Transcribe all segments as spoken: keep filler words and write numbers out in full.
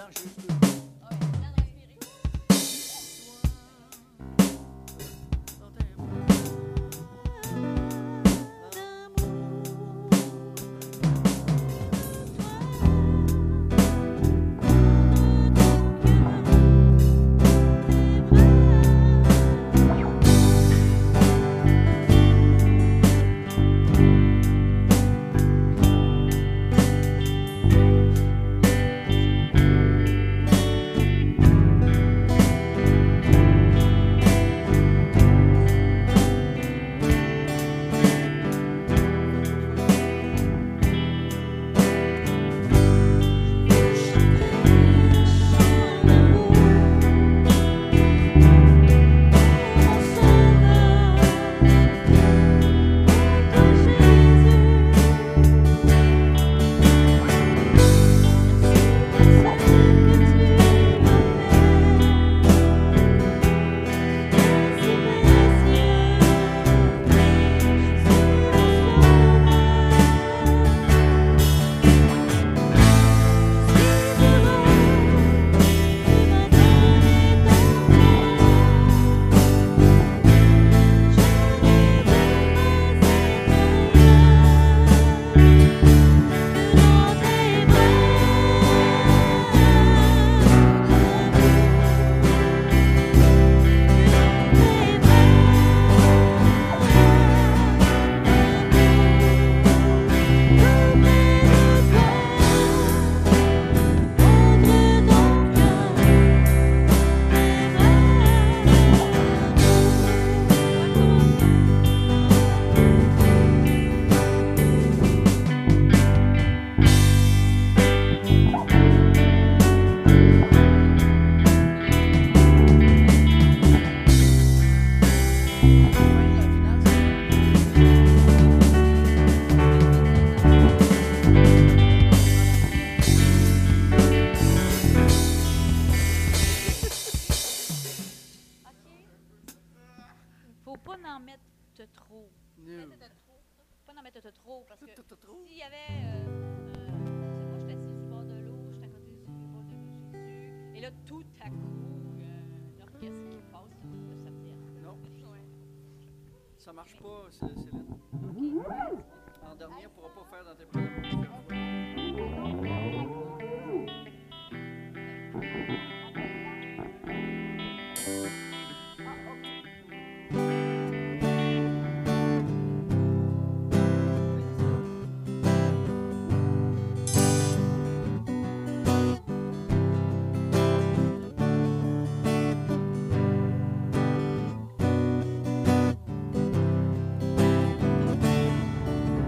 trop. Parce que s'il y avait. Euh, euh, moi, j'étais assise sur le bord de l'eau, j'étais à côté du bord de Jésus. Et là, tout à coup, euh, l'orchestre qui passe, là, ça me dit. Non. Ouais. Ça marche pas, Céline. Okay. En dernier, on ne pourra pas faire dans tes programmes. Thank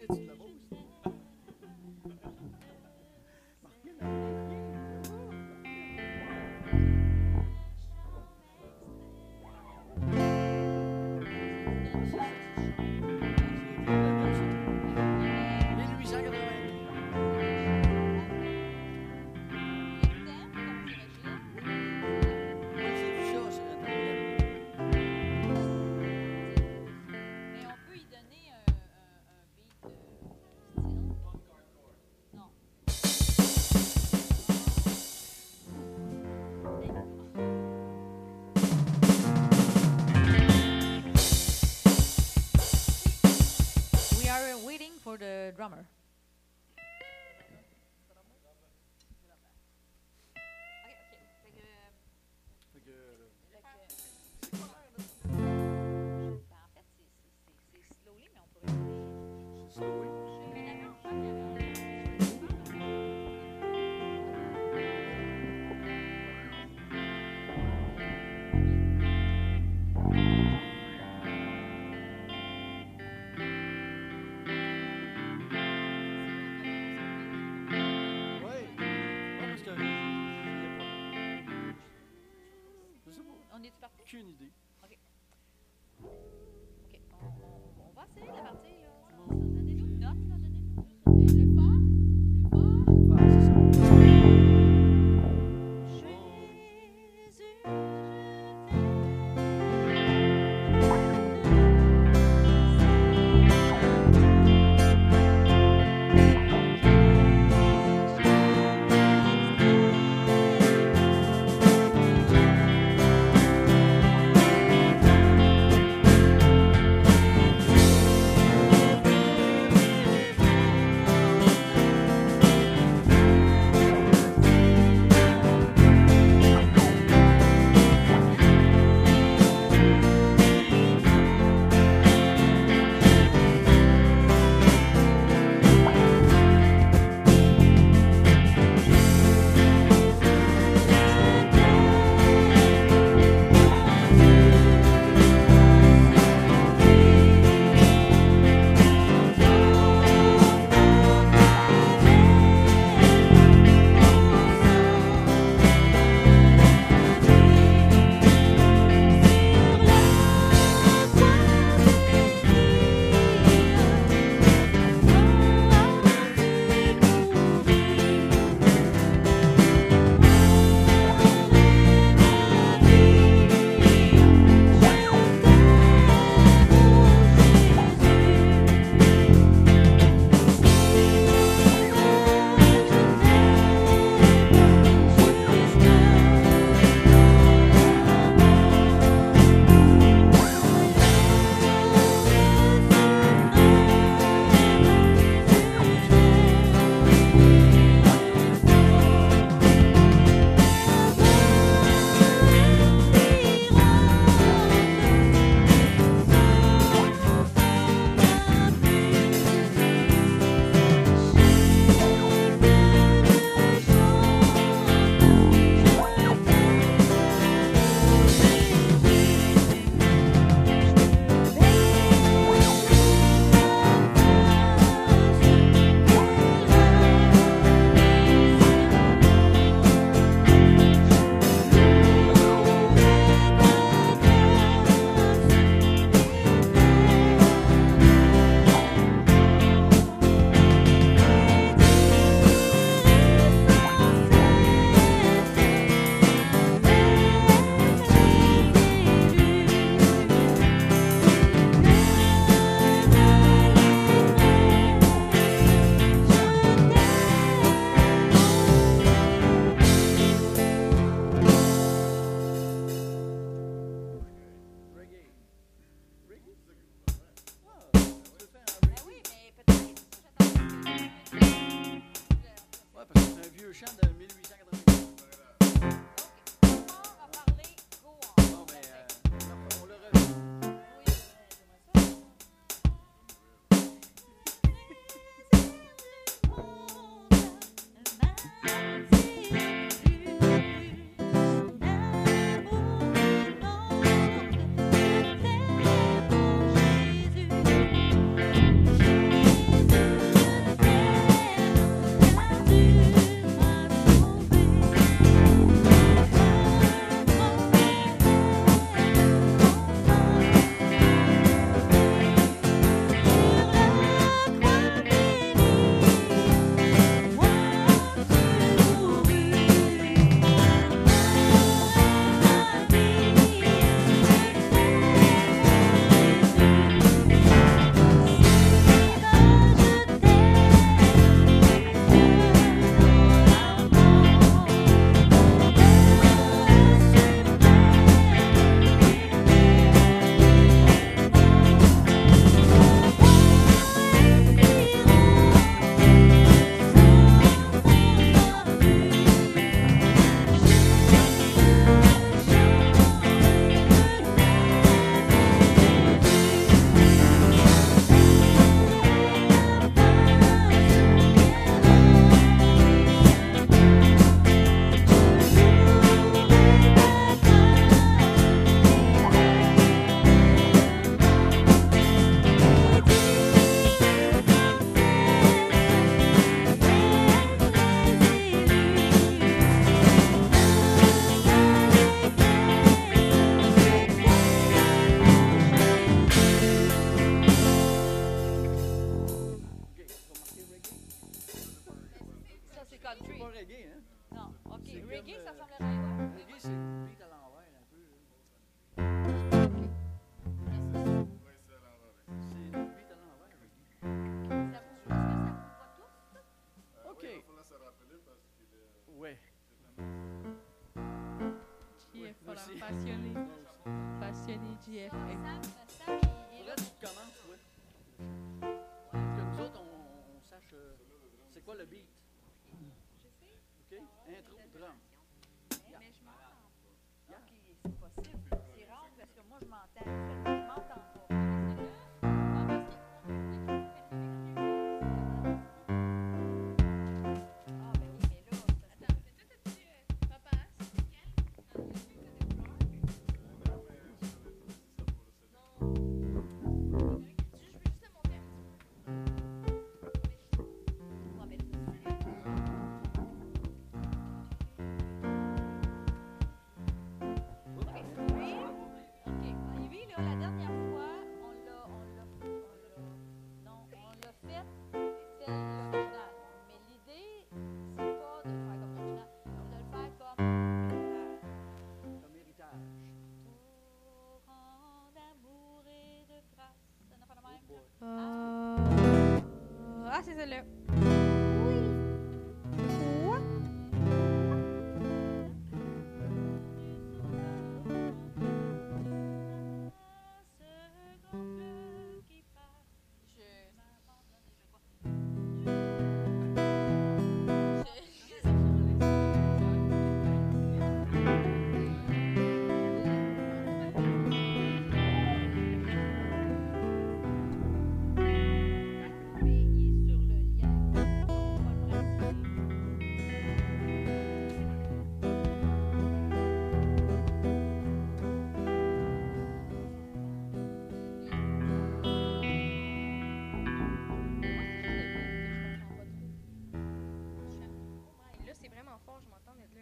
viens-tu de la Beauce? For the drummer. Aucune idée. OK. OK. On, on, on va essayer de la partie, là. Donnez-nous une note, là. Donnez-nous juste. Le fa. Le fa. Ah, c'est ça. reggae, hein? Non, ok. C'est Reggae, comme, ça euh, ressemblerait à quoi? Reggae, c'est le beat à l'envers, un peu. C'est le beat à l'envers, reggae. Ça vous, est-ce que ça vous va tous? OK. Ouais. J F, moi voilà, aussi. passionné. Moi aussi. Passionné J F. Ça, Sam, Sam, il est Faudrait là. que tu commences, ouais. Que nous autres, on, on sache euh, c'est quoi le beat. Je sais. OK? Intro, drum. Mais je m'entends pas. Ok, c'est possible. C'est rare parce que moi, je m'entends. Je m'entends pas. Ah, parce que- Ah, ben oui, mais là, c'est parce que- Attends, mais toi, t'as-tu, euh, papa, c'est quel? Dans le film, t'as des fleurs? Non. Je veux juste te montrer un petit peu. Ouais, mais là, c'est- Ok, lui, ok, lui, là, la dernière fois, on l'a, on l'a, on l'a, non, on l'a fait, c'était l'original. Mais l'idée, c'est pas de le faire comme l'original, c'est de le faire comme héritage. Comme héritage. Torrent d'amour et de grâce. Ça n'a pas de même. boy. Euh... Ah, c'est celle-là. Quoi? Ce grand fleuve qui passe, je m'abandonne et je crois. Mais il est sur le lien, on va le pratiquer. Là, c'est vraiment fort, je m'entends d'être là.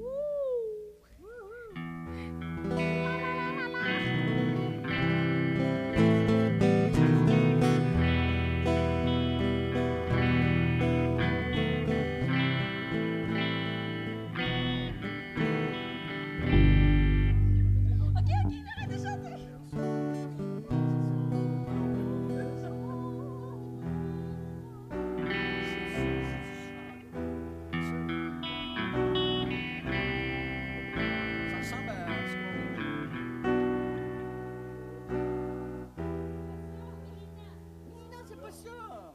Ok, ok, arrête de chanter! Ça ressemble à ce qu'on Non, c'est pas ça!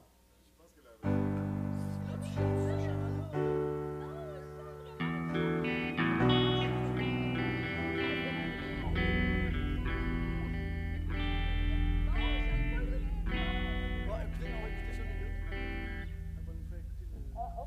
Là, tu chantes ce chant-là. Bon, écoutez, on va écouter ça les deux. Elle va nous faire écouter le...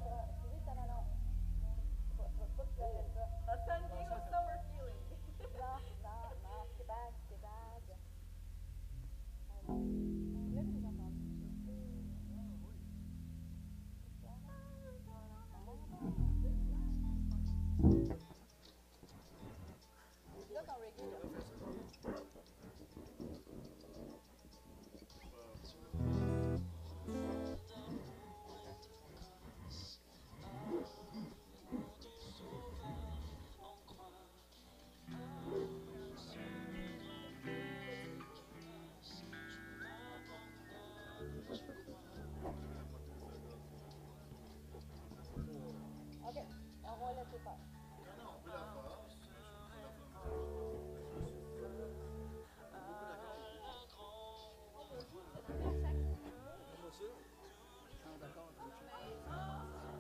Pas sûr? Je suis d'accord. je vais checker.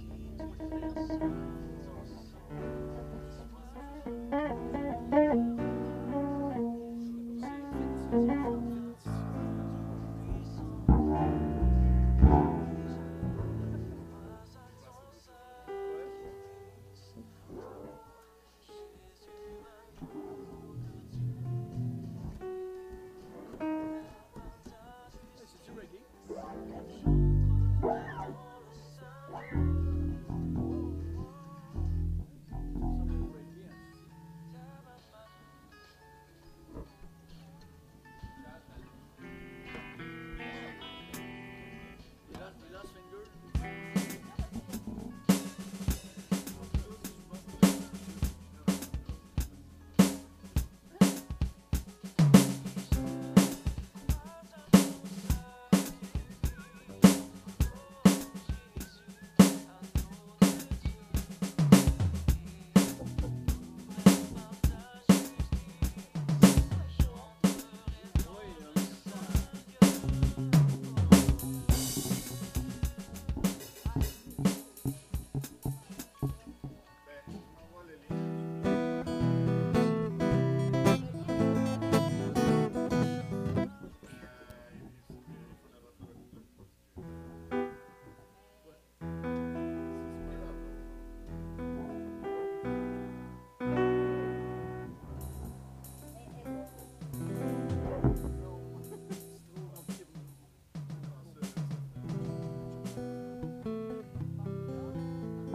Thank you.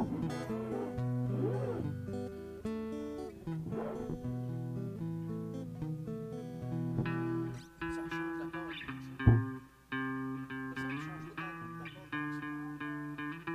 Ça change l'accord avec le jeu. Ça change l'accord comme ça.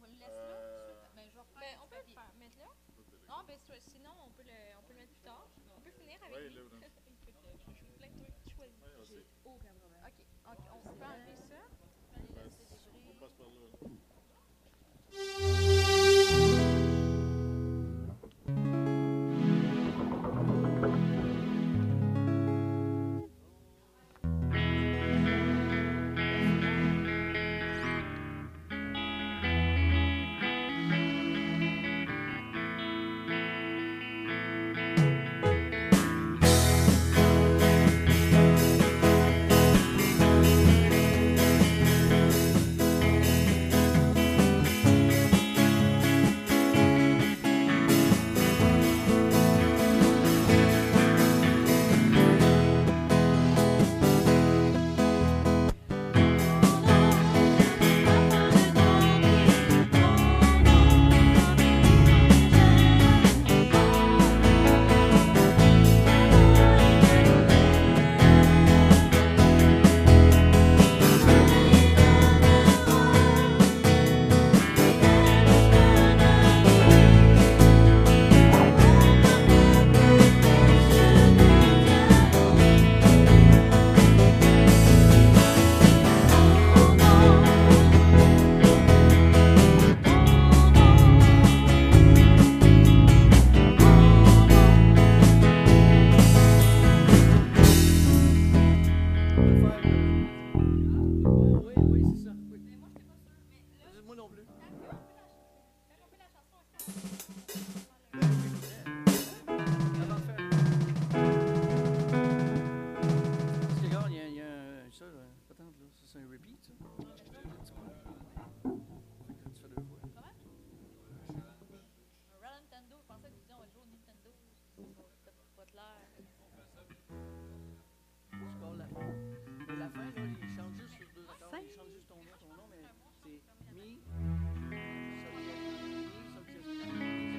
va le laisser là tout de suite. Ben, je vais refaire. Ben, on peut le papier. faire. Mettre là. Non, ben, soit- sinon, on peut, le, on peut le mettre plus tard. On peut finir avec Ouais, lui. là, là. Écoute, euh, je joue plein de trucs. Tu choisis. Ouais, on J'ai sait. aucun problème. Ok, ok, on peut enlever ça. Fallait Ben, laisser des on bris. passe par là. là. On va faire. euh, Oh, oui, oui, c'est ça. Oui. Mais moi, j'étais pas sûre. Mais là, Euh, Moi non plus. quand on fait la, quand on fait la chanson, est-ce qu'on Ben, j'écouterais. Avant de faire. Parce que regarde, il y a, il y a un- ça, là, patente, là. Ça, c'est un repeat, ça. Un petit peu. Fait que tu fais deux fois. un Real Nintendo? Je pensais que vous disiez on va jouer au Nintendo. C'était pas clair. Tu parles la fin. Mais la fin, là, il change juste sur deux accords. Il change juste ton nom, ton nom, mais c'est mi, sol, mi, sol, mi, sol, mi,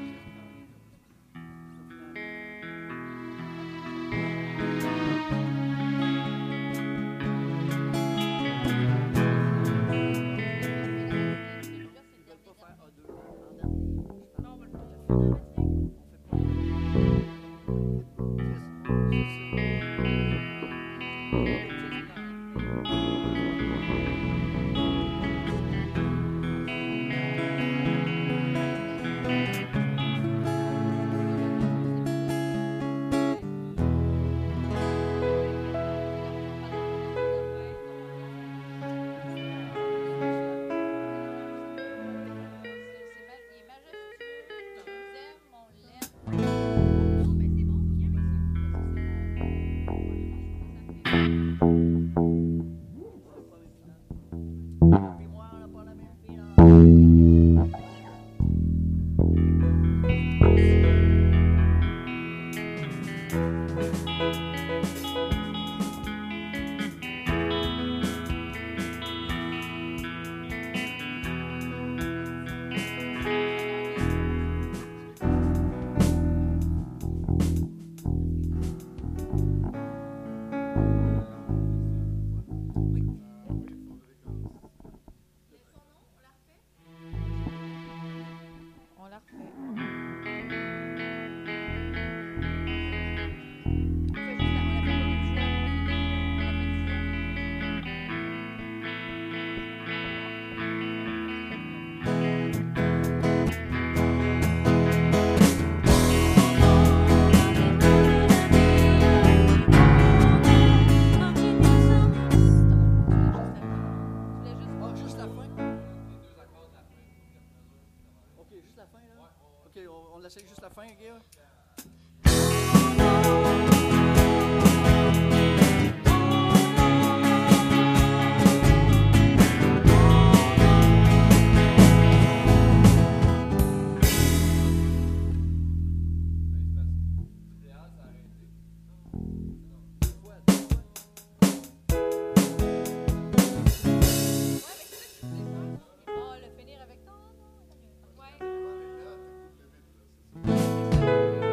Ils veulent pas faire A deux en dernier. Je Non, on parle. va le faire au final, Mathieu. On fait pas. C'est mal, il est majestueux, on vous aime, on l'aime. Non, mais c'est bon, viens avec Puis moi, on n'a pas la même fille, là. On la refait. On fait juste la, on la fait pas deux fois, on finit, on la fait une fois. Ah, juste la fin? Ok, juste la fin, là? Ok, on, on l'essaye juste la fin, Guillaume? Oh, le finir avec toi, non? Ouais. Ouais.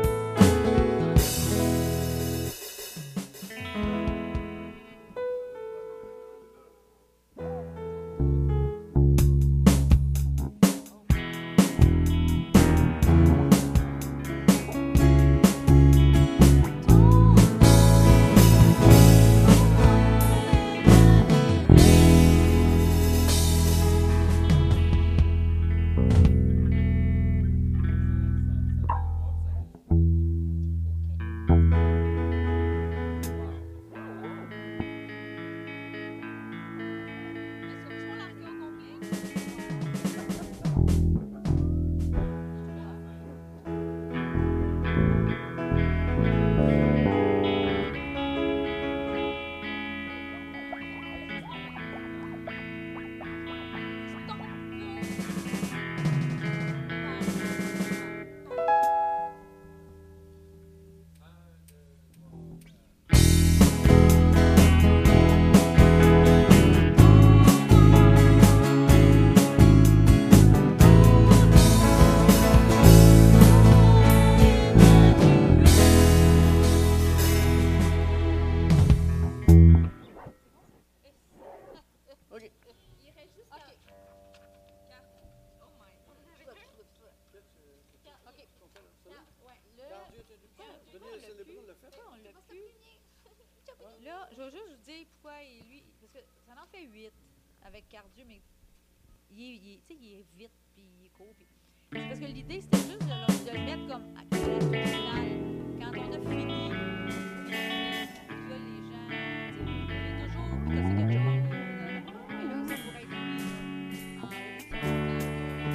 OK. Il reste juste. Ok. Quatre. Oh my god. Tu vas, tu vas, tu vas. Quatre. Ok. On fait ça, là? Ouais, là. Quand Dieu t'a dit Pourquoi ça, pourquoi Denis on l'a Célébrant plus? l'a fait. Pourquoi on l'a Pas ça plus? fini. Là, je vais juste vous dire pourquoi il- lui. Parce que ça en fait huit avec Cardio, mais il est, il est- tu sais, il est vite, puis il est court. Puis... C'est parce que l'idée, c'était juste de, le- de le mettre comme à la toute finale. Quand on a fini, puis là, les gens, tu sais, il y a toujours casser quelque chose. euh, Mais là, ça pourrait être lui, là, en répétition finale.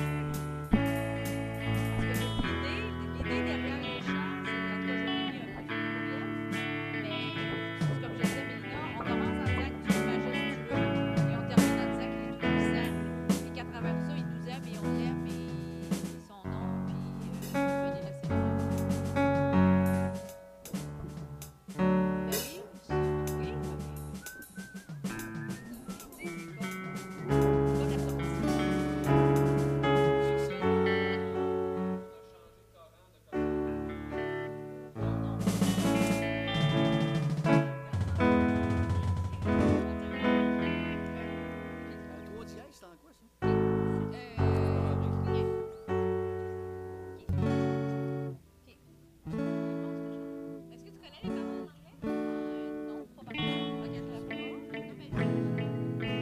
Parce que l'idée, l'idée derrière les chants, c'est en tout cas, je l'ai mis un peu sur le courriel. Mais, c'est comme je disais, Mélina, on commence en disant que Dieu est majestueux et on termine en disant qu'il est tout puissant. Et qu'à travers ça, il nous aime et on l'aime et son nom, puis euh, venez le célébrer. Ben oui, oui, oui. Bonne assortie. Non, Un trois dièse, c'est en quoi, ça? Est-ce que tu connais les paroles en anglais? Euh, non, pas par contre. Regarde la parole. Non, mais...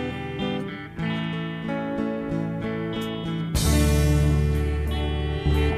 Thank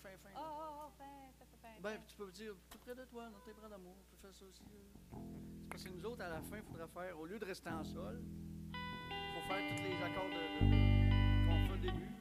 fin, fin. Oh, là. oh, oh, fin, fin, fin, fin. Ben, fin. puis tu peux dire tout près de toi, dans tes bras d'amour. On peut faire ça aussi. là. C'est parce que nous autres, à la fin, il faudrait faire, au lieu de rester en sol, il faut faire tous les accords de, de- de- qu'on fait au début.